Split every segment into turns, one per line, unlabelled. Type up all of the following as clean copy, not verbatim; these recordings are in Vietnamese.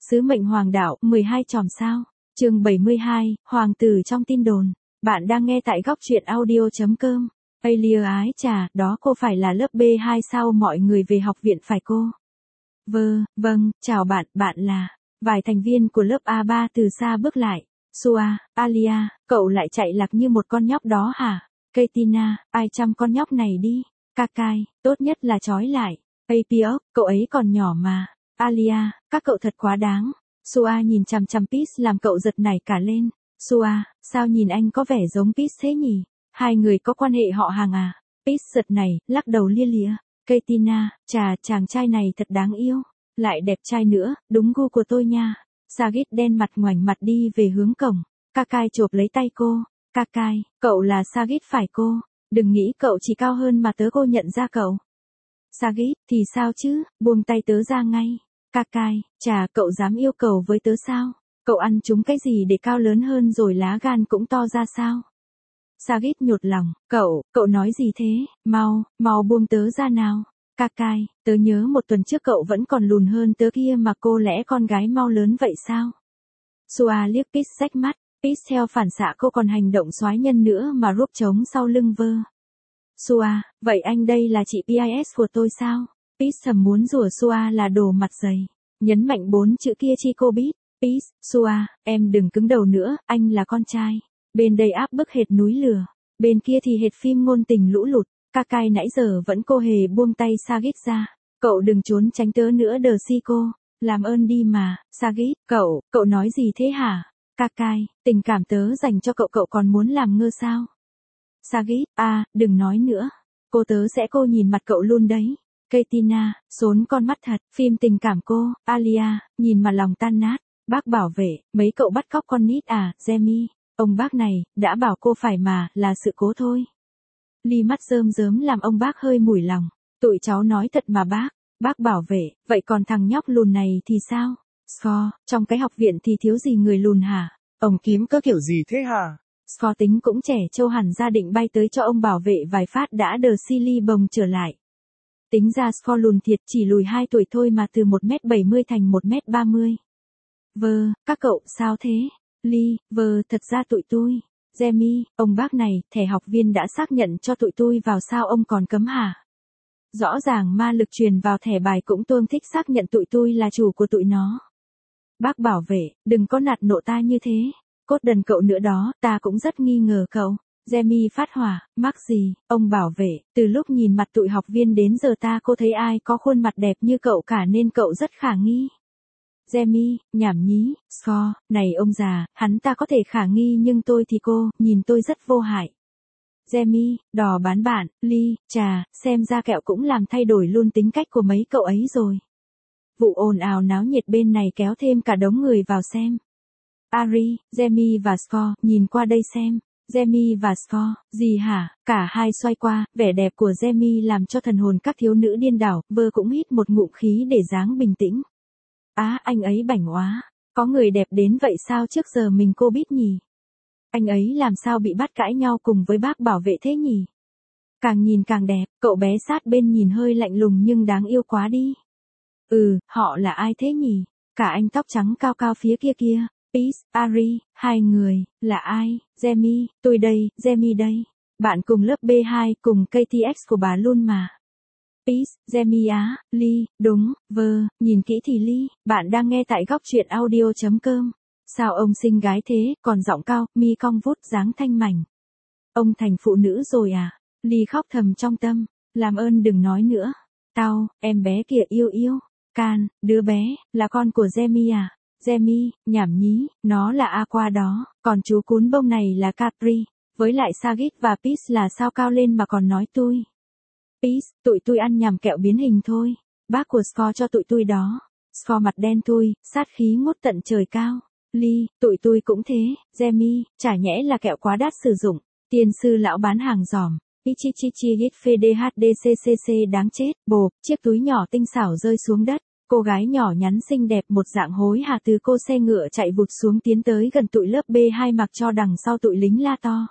Sứ mệnh hoàng đạo, 12 chòm sao. Chương 72, Hoàng tử trong tin đồn. Bạn đang nghe tại góc truyện audio.com. Alia ái chà, đó cô phải là lớp B2 sao mọi người về học viện phải cô? Vâng, chào bạn, bạn là... Vài thành viên của lớp A3 từ xa bước lại. Sua, Alia, cậu lại chạy lạc như một con nhóc đó hả? Katina, ai chăm con nhóc này đi? Kakai, tốt nhất là trói lại. Apiok, cậu ấy còn nhỏ mà. Alia, các cậu thật quá đáng. Sua nhìn chằm chằm Peach làm cậu giật nảy cả lên. Sua, sao nhìn anh có vẻ giống Peach thế nhỉ? Hai người có quan hệ họ hàng à? Peach giật nảy, lắc đầu lia lịa. Katina, chàng trai này thật đáng yêu. Lại đẹp trai nữa, đúng gu của tôi nha. Sagit đen mặt ngoảnh mặt đi về hướng cổng. Kakai chộp lấy tay cô. Kakai, cậu là Sagit phải cô? Đừng nghĩ cậu chỉ cao hơn mà tớ cô nhận ra cậu. Sagit, thì sao chứ, buông tay tớ ra ngay. Kakai, cậu dám yêu cầu với tớ sao? Cậu ăn trúng cái gì để cao lớn hơn rồi lá gan cũng to ra sao? Sagit nhột lòng, cậu nói gì thế, mau buông tớ ra nào. Kakai, tớ nhớ một tuần trước cậu vẫn còn lùn hơn tớ kia mà cô lẽ con gái mau lớn vậy sao? Sua liếc Peach xách mắt, Peach theo phản xạ cô còn hành động soái nhân nữa mà rúp trống sau lưng vơ. Sua, vậy anh đây là chị PIS của tôi sao? Peach thầm muốn rủa Sua là đồ mặt dày. Nhấn mạnh 4 chữ kia chi cô biết. Peach, Sua, em đừng cứng đầu nữa, anh là con trai. Bên đây áp bức hệt núi lửa. Bên kia thì hệt phim ngôn tình lũ lụt. Kakai nãy giờ vẫn cô hề buông tay Sagit ra. Cậu đừng trốn tránh tớ nữa đờ si cô. Làm ơn đi mà, Sagit, cậu nói gì thế hả? Kakai, tình cảm tớ dành cho cậu còn muốn làm ngơ sao? Sagit, đừng nói nữa. Cô nhìn mặt cậu luôn đấy. Katina, xốn con mắt thật, phim tình cảm cô. Alia, nhìn mà lòng tan nát. Bác bảo vệ, mấy cậu bắt cóc con nít à, Jamie? Ông bác này, đã bảo cô phải mà, là sự cố thôi. Ly mắt rơm rớm làm ông bác hơi mủi lòng. Tụi cháu nói thật mà bác bảo vệ, vậy còn thằng nhóc lùn này thì sao? Score, trong cái học viện thì thiếu gì người lùn hả?
Ông kiếm có kiểu gì thế hả?
Score tính cũng trẻ trâu hẳn ra định bay tới cho ông bảo vệ vài phát đã đờ silly bồng trở lại. Tính ra Score lùn thiệt chỉ lùi 2 tuổi thôi mà từ 1m70 thành 1m30. Các cậu sao thế? Ly, thật ra tụi tôi. Jamie, ông bác này, thẻ học viên đã xác nhận cho tụi tôi vào sao ông còn cấm hả? Rõ ràng ma lực truyền vào thẻ bài cũng tương thích xác nhận tụi tôi là chủ của tụi nó. Bác bảo vệ, đừng có nạt nộ ta như thế. Cốt đần cậu nữa đó, ta cũng rất nghi ngờ cậu. Jamie phát hỏa, mắc gì, ông bảo vệ, từ lúc nhìn mặt tụi học viên đến giờ ta cô thấy ai có khuôn mặt đẹp như cậu cả nên cậu rất khả nghi. Jamie, nhảm nhí, Score, này ông già, hắn ta có thể khả nghi nhưng tôi thì cô, nhìn tôi rất vô hại. Jamie, đò bán bạn, Ly, xem ra kẹo cũng làm thay đổi luôn tính cách của mấy cậu ấy rồi. Vụ ồn ào náo nhiệt bên này kéo thêm cả đống người vào xem. Ari, Jamie và Score, nhìn qua đây xem. Jamie và Score, gì hả? Cả hai xoay qua, vẻ đẹp của Jamie làm cho thần hồn các thiếu nữ điên đảo, cũng hít một ngụm khí để dáng bình tĩnh. Anh ấy bảnh oá. Có người đẹp đến vậy sao trước giờ mình cô biết nhỉ? Anh ấy làm sao bị bắt cãi nhau cùng với bác bảo vệ thế nhỉ? Càng nhìn càng đẹp, cậu bé sát bên nhìn hơi lạnh lùng nhưng đáng yêu quá đi. Họ là ai thế nhỉ? Cả anh tóc trắng cao cao phía kia. Peach, Ari, hai người, là ai? Jamie, tôi đây, Jamie đây. Bạn cùng lớp B2 cùng KTX của bà luôn mà. Peach, Jamie á, Ly, đúng, nhìn kỹ thì Ly, bạn đang nghe tại góc truyện audio.com. Sao ông xinh gái thế, còn giọng cao, mi cong vút dáng thanh mảnh. Ông thành phụ nữ rồi à? Ly khóc thầm trong tâm, làm ơn đừng nói nữa. Em bé kìa yêu. Can, đứa bé, là con của Jamie à? Jamie, nhảm nhí, nó là Aqua đó, còn chú cún bông này là Capri. Với lại Sagit và Peach là sao cao lên mà còn nói tôi. Peach, tụi tôi ăn nhằm kẹo biến hình thôi. Bác của Score cho tụi tôi đó. Score mặt đen thui, sát khí ngút tận trời cao. Ly, tụi tôi cũng thế. Jamie, chả nhẽ là kẹo quá đắt sử dụng. Tiên sư lão bán hàng giòm. Ichichichi hit FDHDCCC đáng chết. Bộp, chiếc túi nhỏ tinh xảo rơi xuống đất. Cô gái nhỏ nhắn xinh đẹp một dạng hối hả từ cô xe ngựa chạy vụt xuống tiến tới gần tụi lớp B2 mặc cho đằng sau tụi lính la to.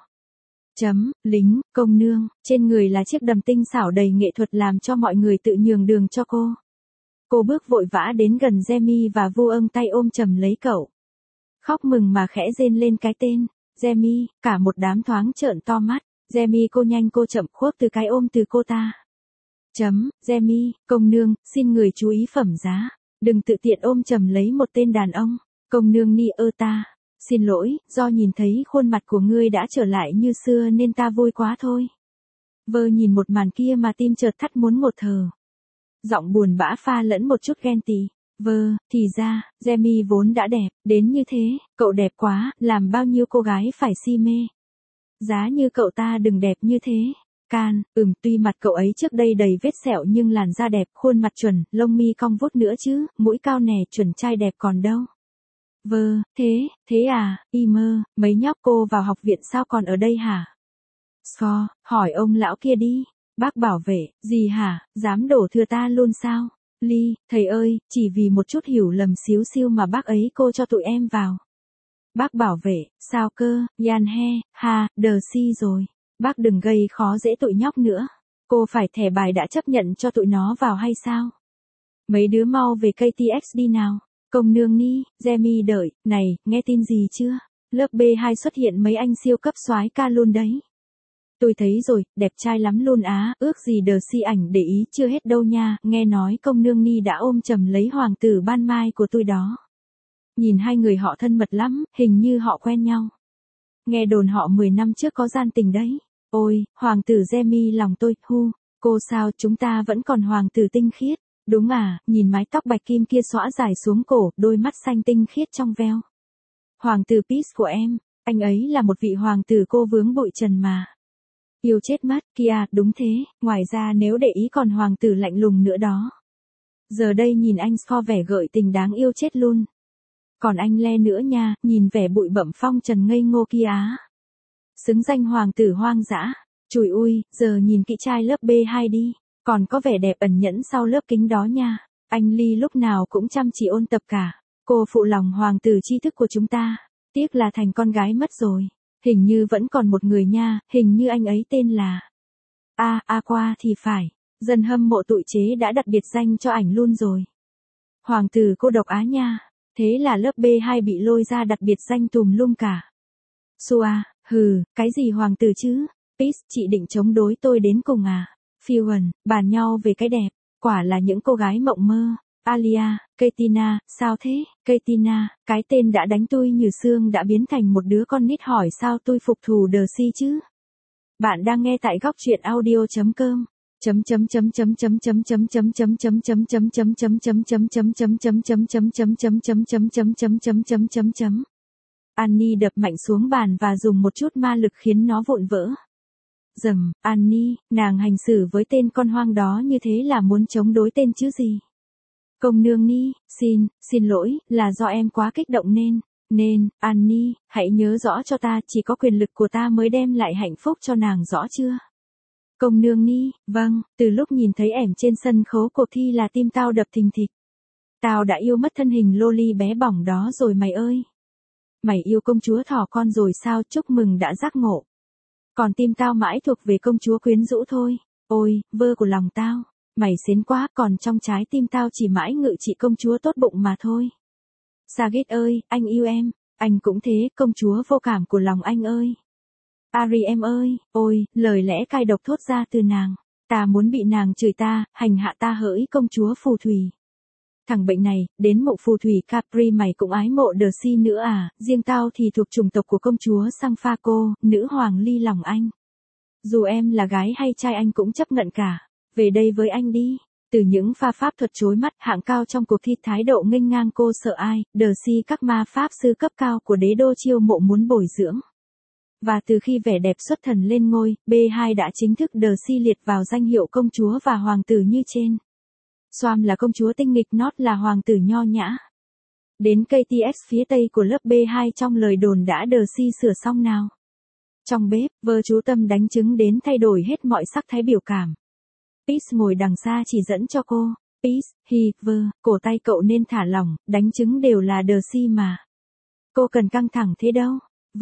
Lính, công nương, trên người là chiếc đầm tinh xảo đầy nghệ thuật làm cho mọi người tự nhường đường cho cô. Cô bước vội vã đến gần Jamie và vu âng tay ôm chầm lấy cậu. Khóc mừng mà khẽ rên lên cái tên, Jamie, cả một đám thoáng trợn to mắt. Jamie cô nhanh cô chậm khuất từ cái ôm từ cô ta. Jamie, công nương, xin người chú ý phẩm giá. Đừng tự tiện ôm chầm lấy một tên đàn ông. Công nương ni ơ ta. Xin lỗi, do nhìn thấy khuôn mặt của ngươi đã trở lại như xưa nên ta vui quá thôi. Vơ nhìn một màn kia mà tim chợt thắt muốn ngột thở. Giọng buồn bã pha lẫn một chút ghen tị. Vơ, thì ra, Jamie vốn đã đẹp, đến như thế, cậu đẹp quá, làm bao nhiêu cô gái phải si mê. Giá như cậu ta đừng đẹp như thế. Can, tuy mặt cậu ấy trước đây đầy vết sẹo nhưng làn da đẹp, khuôn mặt chuẩn, lông mi cong vút nữa chứ, mũi cao nè, chuẩn trai đẹp còn đâu. Vơ, thế à, y mơ, mấy nhóc cô vào học viện sao còn ở đây hả? Sco, hỏi ông lão kia đi. Bác bảo vệ, gì hả, dám đổ thừa ta luôn sao? Ly, thầy ơi, chỉ vì một chút hiểu lầm xíu xiu mà bác ấy cô cho tụi em vào. Bác bảo vệ, sao cơ, Yan he, ha, đờ si rồi. Bác đừng gây khó dễ tụi nhóc nữa. Cô phải thẻ bài đã chấp nhận cho tụi nó vào hay sao? Mấy đứa mau về KTX đi nào. Công nương ni, Jamie đợi, này, nghe tin gì chưa? Lớp B2 xuất hiện mấy anh siêu cấp soái ca luôn đấy. Tôi thấy rồi, đẹp trai lắm luôn á, ước gì đờ si ảnh để ý chưa hết đâu nha, nghe nói công nương ni đã ôm chầm lấy hoàng tử ban mai của tôi đó. Nhìn hai người họ thân mật lắm, hình như họ quen nhau. Nghe đồn họ 10 năm trước có gian tình đấy. Ôi, hoàng tử Jamie lòng tôi, cô sao chúng ta vẫn còn hoàng tử tinh khiết. Đúng à, nhìn mái tóc bạch kim kia xõa dài xuống cổ, đôi mắt xanh tinh khiết trong veo. Hoàng tử Peace của em, anh ấy là một vị hoàng tử cô vướng bụi trần mà. Yêu chết mất, kia, đúng thế, ngoài ra nếu để ý còn hoàng tử lạnh lùng nữa đó. Giờ đây nhìn anh Sco vẻ gợi tình đáng yêu chết luôn. Còn anh Le nữa nha, nhìn vẻ bụi bặm phong trần ngây ngô kia á. Xứng danh hoàng tử hoang dã. Chùi ui, giờ nhìn kỹ trai lớp B2 đi. Còn có vẻ đẹp ẩn nhẫn sau lớp kính đó nha. Anh Ly lúc nào cũng chăm chỉ ôn tập cả. Cô phụ lòng hoàng tử tri thức của chúng ta. Tiếc là thành con gái mất rồi. Hình như vẫn còn một người nha, hình như anh ấy tên là Aqua thì phải. Dân hâm mộ tụi chế đã đặt biệt danh cho ảnh luôn rồi. Hoàng tử cô độc á nha. Thế là lớp B2 bị lôi ra đặt biệt danh tùm lum cả. Sua, cái gì hoàng tử chứ? Peace, chị định chống đối tôi đến cùng à? Fuan, bàn nhau về cái đẹp. Quả là những cô gái mộng mơ. Alia, Katina, sao thế? Katina, cái tên đã đánh tôi như xương đã biến thành một đứa con nít hỏi sao tôi phục thù đờ si chứ? Bạn đang nghe tại góc truyện audio.com. Annie đập mạnh xuống bàn và dùng một chút ma lực khiến nó vụn vỡ. Dầm, Annie, nàng hành xử với tên con hoang đó như thế là muốn chống đối tên chứ gì? Công nương ni, xin lỗi, là do em quá kích động nên, Annie, hãy nhớ rõ cho ta, chỉ có quyền lực của ta mới đem lại hạnh phúc cho nàng rõ chưa? Công nương ni, vâng, từ lúc nhìn thấy ẻm trên sân khấu cuộc thi là tim tao đập thình thịch. Tao đã yêu mất thân hình loli bé bỏng đó rồi mày ơi. Mày yêu công chúa thỏ con rồi sao, chúc mừng đã giác ngộ. Còn tim tao mãi thuộc về công chúa quyến rũ thôi. Ôi, vơ của lòng tao. Mày xến quá, còn trong trái tim tao chỉ mãi ngự trị công chúa tốt bụng mà thôi. Saget ơi, anh yêu em. Anh cũng thế, công chúa vô cảm của lòng anh ơi. Ari em ơi, ôi, lời lẽ cay độc thốt ra từ nàng. Ta muốn bị nàng chửi ta, hành hạ ta hỡi công chúa phù thủy. Thằng bệnh này, đến mộ phù thủy Capri mày cũng ái mộ đờ si nữa à, riêng tao thì thuộc chủng tộc của công chúa Sangfaco, nữ hoàng ly lòng anh. Dù em là gái hay trai anh cũng chấp nhận cả. Về đây với anh đi. Từ những pha pháp thuật chối mắt hạng cao trong cuộc thi thái độ nghênh ngang cô sợ ai, đờ si các ma pháp sư cấp cao của đế đô chiêu mộ muốn bồi dưỡng. Và từ khi vẻ đẹp xuất thần lên ngôi, B2 đã chính thức đờ si liệt vào danh hiệu công chúa và hoàng tử như trên. Swam là công chúa tinh nghịch, Not là hoàng tử nho nhã. Đến KTX phía tây của lớp B2 trong lời đồn đã đờ si sửa xong nào. Trong bếp, vơ chú tâm đánh trứng đến thay đổi hết mọi sắc thái biểu cảm. Peace ngồi đằng xa chỉ dẫn cho cô. Peace, cổ tay cậu nên thả lỏng, đánh trứng đều là đờ si mà. Cô cần căng thẳng thế đâu.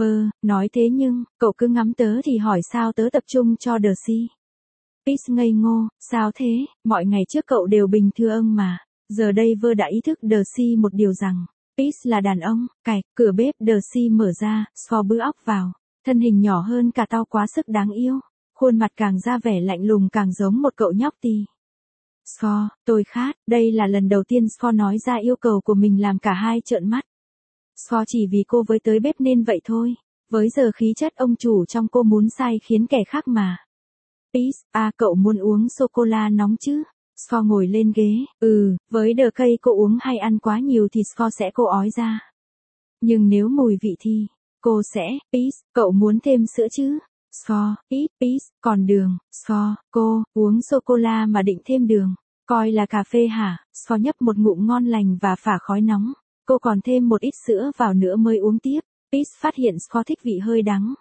Nói thế nhưng, cậu cứ ngắm tớ thì hỏi sao tớ tập trung cho đờ si. Peace ngây ngô, sao thế, mọi ngày trước cậu đều bình thường mà. Giờ đây vơ đã ý thức Darcy một điều rằng, Peace là đàn ông, cửa bếp Darcy mở ra, Sfor bữa óc vào. Thân hình nhỏ hơn cả tao quá sức đáng yêu. Khuôn mặt càng ra vẻ lạnh lùng càng giống một cậu nhóc tì. Sfor, tôi khát, đây là lần đầu tiên Sfor nói ra yêu cầu của mình làm cả hai trợn mắt. Sfor chỉ vì cô với tới bếp nên vậy thôi. Với giờ khí chất ông chủ trong cô muốn sai khiến kẻ khác mà. Peace, cậu muốn uống sô-cô-la nóng chứ? Sfor ngồi lên ghế, với đờ cây cô uống hay ăn quá nhiều thì Sfor sẽ cô ói ra. Nhưng nếu mùi vị thì, cô sẽ, Peace, cậu muốn thêm sữa chứ? Sfor, ít, Peace, còn đường, Sfor, cô, uống sô-cô-la mà định thêm đường, coi là cà phê hả? Sfor nhấp một ngụm ngon lành và phả khói nóng, cô còn thêm một ít sữa vào nữa mới uống tiếp. Peace phát hiện Sfor thích vị hơi đắng,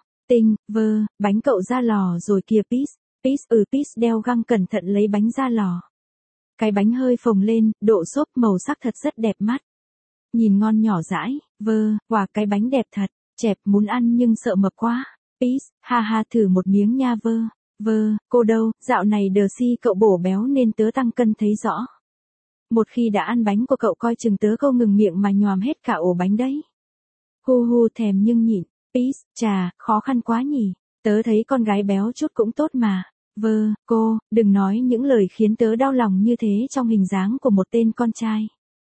bánh cậu ra lò rồi kìa Peace, Peace đeo găng cẩn thận lấy bánh ra lò. Cái bánh hơi phồng lên, độ xốp màu sắc thật rất đẹp mắt. Nhìn ngon nhỏ dãi, wow cái bánh đẹp thật, chẹp muốn ăn nhưng sợ mập quá. Peace, ha thử một miếng nha cô đâu, dạo này Darcy cậu bổ béo nên tớ tăng cân thấy rõ. Một khi đã ăn bánh của cậu coi chừng tớ không ngừng miệng mà nhòm hết cả ổ bánh đấy. Hu thèm nhưng nhịn, Peace, chà, khó khăn quá nhỉ, tớ thấy con gái béo chút cũng tốt mà. Cô, đừng nói những lời khiến tớ đau lòng như thế trong hình dáng của một tên con trai.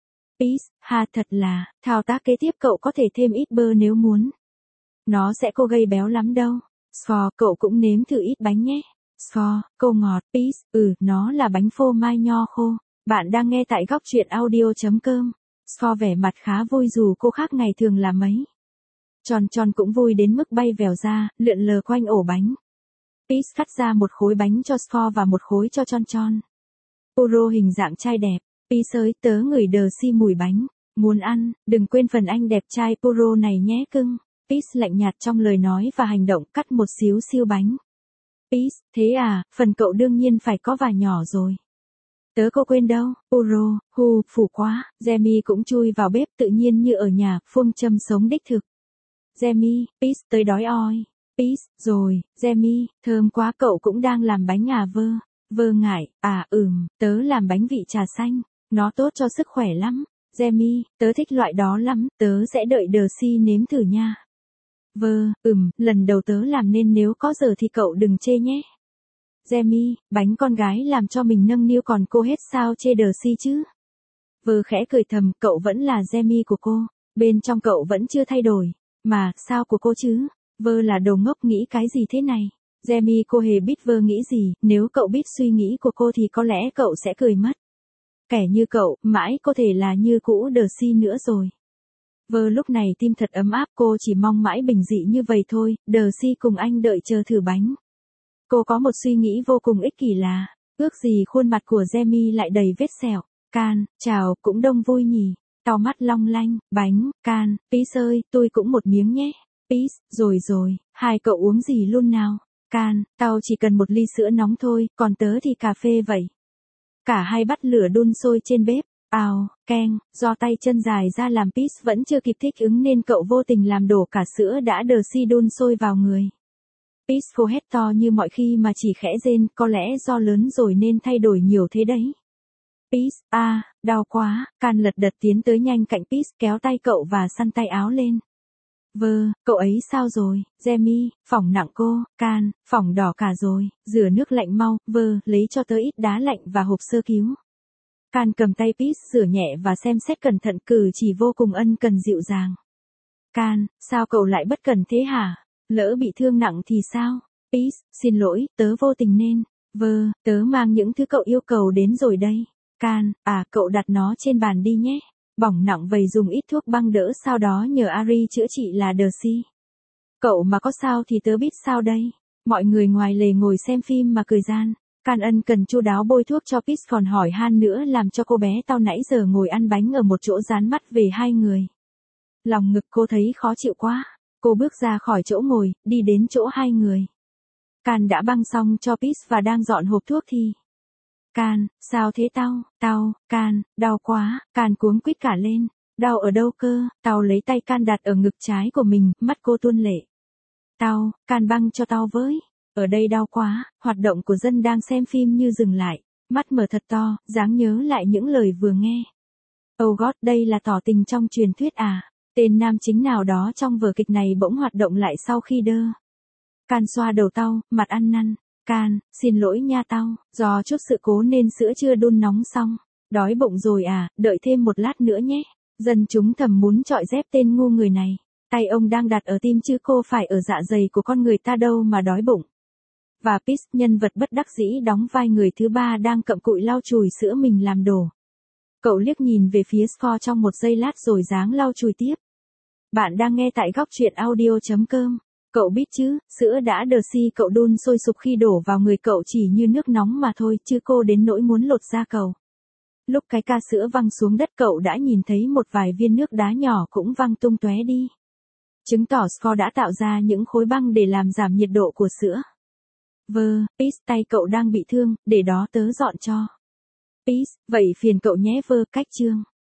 Peace, thật là, thao tác kế tiếp cậu có thể thêm ít bơ nếu muốn. Nó sẽ cô gây béo lắm đâu. Sfor, cậu cũng nếm thử ít bánh nhé. Sfor, cô ngọt. Peace, nó là bánh phô mai nho khô. Bạn đang nghe tại góc truyện audio.com. Sfor vẻ mặt khá vui dù cô khác ngày thường là mấy. Tròn cũng vui đến mức bay vèo ra, lượn lờ quanh ổ bánh. Peace cắt ra một khối bánh cho Sfor và một khối cho Tròn. Puro hình dạng trai đẹp. Peace ơi, tớ ngửi Darcy mùi bánh. Muốn ăn, đừng quên phần anh đẹp trai Puro này nhé cưng. Peace lạnh nhạt trong lời nói và hành động cắt một xíu siêu bánh. Peace, thế à, phần cậu đương nhiên phải có vài nhỏ rồi. Tớ cô quên đâu, Puro, phủ quá. Jamie cũng chui vào bếp tự nhiên như ở nhà, phương châm sống đích thực. Jamie, Peace tới đói oi. Peace, rồi, Jamie, thơm quá cậu cũng đang làm bánh à ngại, tớ làm bánh vị trà xanh, nó tốt cho sức khỏe lắm. Jamie, tớ thích loại đó lắm, tớ sẽ đợi Darcy nếm thử nha. Lần đầu tớ làm nên nếu có giờ thì cậu đừng chê nhé. Jamie, bánh con gái làm cho mình nâng niu còn cô hết sao chê Darcy chứ. Khẽ cười thầm, cậu vẫn là Jamie của cô, bên trong cậu vẫn chưa thay đổi, mà, sao của cô chứ? Là đồ ngốc nghĩ cái gì thế này? Jamie cô hề biết nghĩ gì, nếu cậu biết suy nghĩ của cô thì có lẽ cậu sẽ cười mất. Kẻ như cậu, mãi có thể là như cũ Darcy nữa rồi. Lúc này tim thật ấm áp, cô chỉ mong mãi bình dị như vậy thôi, Darcy cùng anh đợi chờ thử bánh. Cô có một suy nghĩ vô cùng ích kỷ là, ước gì khuôn mặt của Jamie lại đầy vết sẹo. Chào, cũng đông vui nhỉ. Tao mắt long lanh, bánh, Peace ơi, tôi cũng một miếng nhé. Peace, rồi, hai cậu uống gì luôn nào? Tao chỉ cần một ly sữa nóng thôi, còn tớ thì cà phê vậy. Cả hai bắt lửa đun sôi trên bếp. Do tay chân dài ra làm Peace vẫn chưa kịp thích ứng nên cậu vô tình làm đổ cả sữa đã Darcy đun sôi vào người. Peace hô hét to như mọi khi mà chỉ khẽ rên, có lẽ do lớn rồi nên thay đổi nhiều thế đấy. Peace, đau quá, lật đật tiến tới nhanh cạnh Peace kéo tay cậu và săn tay áo lên. Cậu ấy sao rồi, Jamie, phỏng nặng cô, phỏng đỏ cả rồi, rửa nước lạnh mau, lấy cho tớ ít đá lạnh và hộp sơ cứu. Cầm tay Peace rửa nhẹ và xem xét cẩn thận, cử chỉ vô cùng ân cần dịu dàng. Sao cậu lại bất cẩn thế hả? Lỡ bị thương nặng thì sao? Peace, xin lỗi, tớ vô tình nên. Tớ mang những thứ cậu yêu cầu đến rồi đây. Cậu đặt nó trên bàn đi nhé. Bỏng nặng vậy dùng ít thuốc băng đỡ sau đó nhờ Ari chữa trị là Darcy. Cậu mà có sao thì tớ biết sao đây. Mọi người ngoài lề ngồi xem phim mà cười gian. Ân cần chu đáo bôi thuốc cho Peace còn hỏi han nữa làm cho cô bé tao nãy giờ ngồi ăn bánh ở một chỗ dán mắt về hai người. Lòng ngực cô thấy khó chịu quá. Cô bước ra khỏi chỗ ngồi, đi đến chỗ hai người. Đã băng xong cho Peace và đang dọn hộp thuốc thì. Sao thế tao, đau quá, cuống quýt cả lên. Đau ở đâu cơ? Tao lấy tay đặt ở ngực trái của mình, mắt cô tuôn lệ. Băng cho tao với. Ở đây đau quá, hoạt động của dân đang xem phim như dừng lại. Mắt mở thật to, dáng nhớ lại những lời vừa nghe. Oh God, đây là tỏ tình trong truyền thuyết à? Tên nam chính nào đó trong vở kịch này bỗng hoạt động lại sau khi đơ. Can xoa đầu tao, mặt ăn năn. Can, xin lỗi nha tao, do chút sự cố nên sữa chưa đun nóng xong. Đói bụng rồi à, đợi thêm một lát nữa nhé. Dân chúng thầm muốn chọi dép tên ngu người này. Tay ông đang đặt ở tim chứ cô phải ở dạ dày của con người ta đâu mà đói bụng. Và Peach, nhân vật bất đắc dĩ đóng vai người thứ ba đang cặm cụi lau chùi sữa mình làm đổ. Cậu liếc nhìn về phía Score trong một giây lát rồi dáng lau chùi tiếp. Bạn đang nghe tại góc truyện audio.com. Cậu biết chứ, sữa đã đờ si cậu đun sôi sục khi đổ vào người cậu chỉ như nước nóng mà thôi, chứ cô đến nỗi muốn lột da cậu. Lúc cái ca sữa văng xuống đất cậu đã nhìn thấy một vài viên nước đá nhỏ cũng văng tung tóe đi. Chứng tỏ Score đã tạo ra những khối băng để làm giảm nhiệt độ của sữa. Peach, tay cậu đang bị thương, để đó tớ dọn cho. Peach, vậy phiền cậu nhé cách chương.